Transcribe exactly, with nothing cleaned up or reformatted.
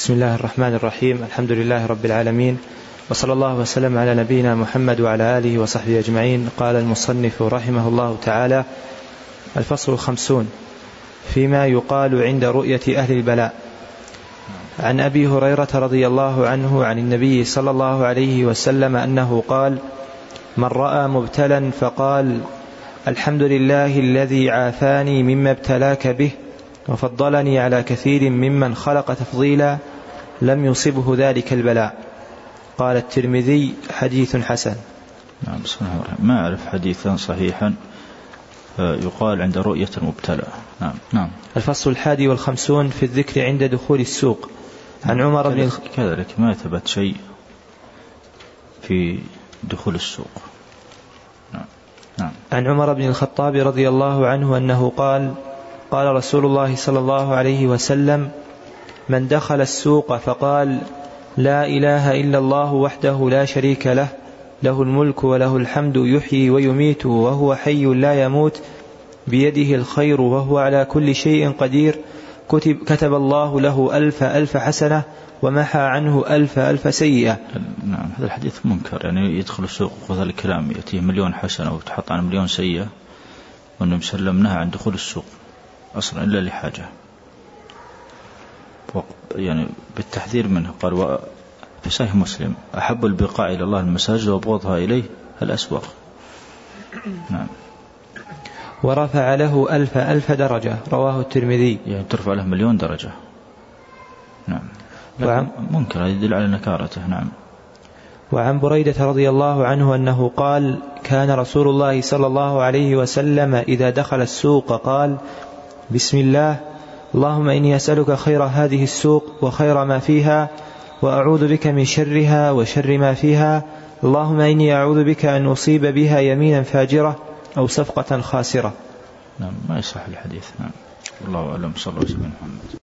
بسم الله الرحمن الرحيم. الحمد لله رب العالمين، وصلى الله وسلم على نبينا محمد وعلى آله وصحبه أجمعين. قال المصنف رحمه الله تعالى: الفصل الخمسون فيما يقال عند رؤية أهل البلاء. عن أبي هريرة رضي الله عنه عن النبي صلى الله عليه وسلم أنه قال: من رأى مبتلا فقال: الحمد لله الذي عافاني مما ابتلاك به وفضلني على كثير ممن خلق تفضيلا، لم يصبه ذلك البلاء. قال الترمذي: حديث حسن. نعم. بسم الله الرحمن الرحيم. ما أعرف حديثا صحيحا يقال عند رؤية المبتلى. نعم. نعم. الفصل الحادي والخمسون في الذكر عند دخول السوق. عن عمر بن كذلك ما ثبت شيء في دخول السوق. نعم. نعم. عن عمر بن الخطاب رضي الله عنه أنه قال: قال رسول الله صلى الله عليه وسلم: من دخل السوق فقال: لا إله إلا الله وحده لا شريك له، له الملك وله الحمد يحيي ويميت وهو حي لا يموت، بيده الخير وهو على كل شيء قدير، كتب, كتب الله له ألف ألف حسنة ومحى عنه ألف ألف سيئة. نعم. هذا الحديث منكر، يعني يدخل السوق وهذا الكلام يأتيه مليون حسنة وتحط عن مليون سيئة، وأنه مسلم نهى عن دخول السوق أصلا إلا لحاجة، يعني بالتحذير منه. قال في صحيح مسلم: أحب البقاع إلى الله المساجد وأبغضها إليه الأسواق. نعم. ورفع له ألف ألف درجة. رواه الترمذي. يعني ترفع له مليون درجة. نعم. وعن منكر، هذا يدل على نكارته. نعم. وعن بريدة رضي الله عنه أنه قال: كان رسول الله صلى الله عليه وسلم إذا دخل السوق قال: بسم الله، اللهم إني أسألك خير هذه السوق وخير ما فيها، وأعوذ بك من شرها وشر ما فيها، اللهم إني أعوذ بك أن أصيب بها يمينا فاجرة أو صفقة خاسرة. نعم. ما يصح الحديث. نعم. والله أعلم. صلى الله عليه وسلم.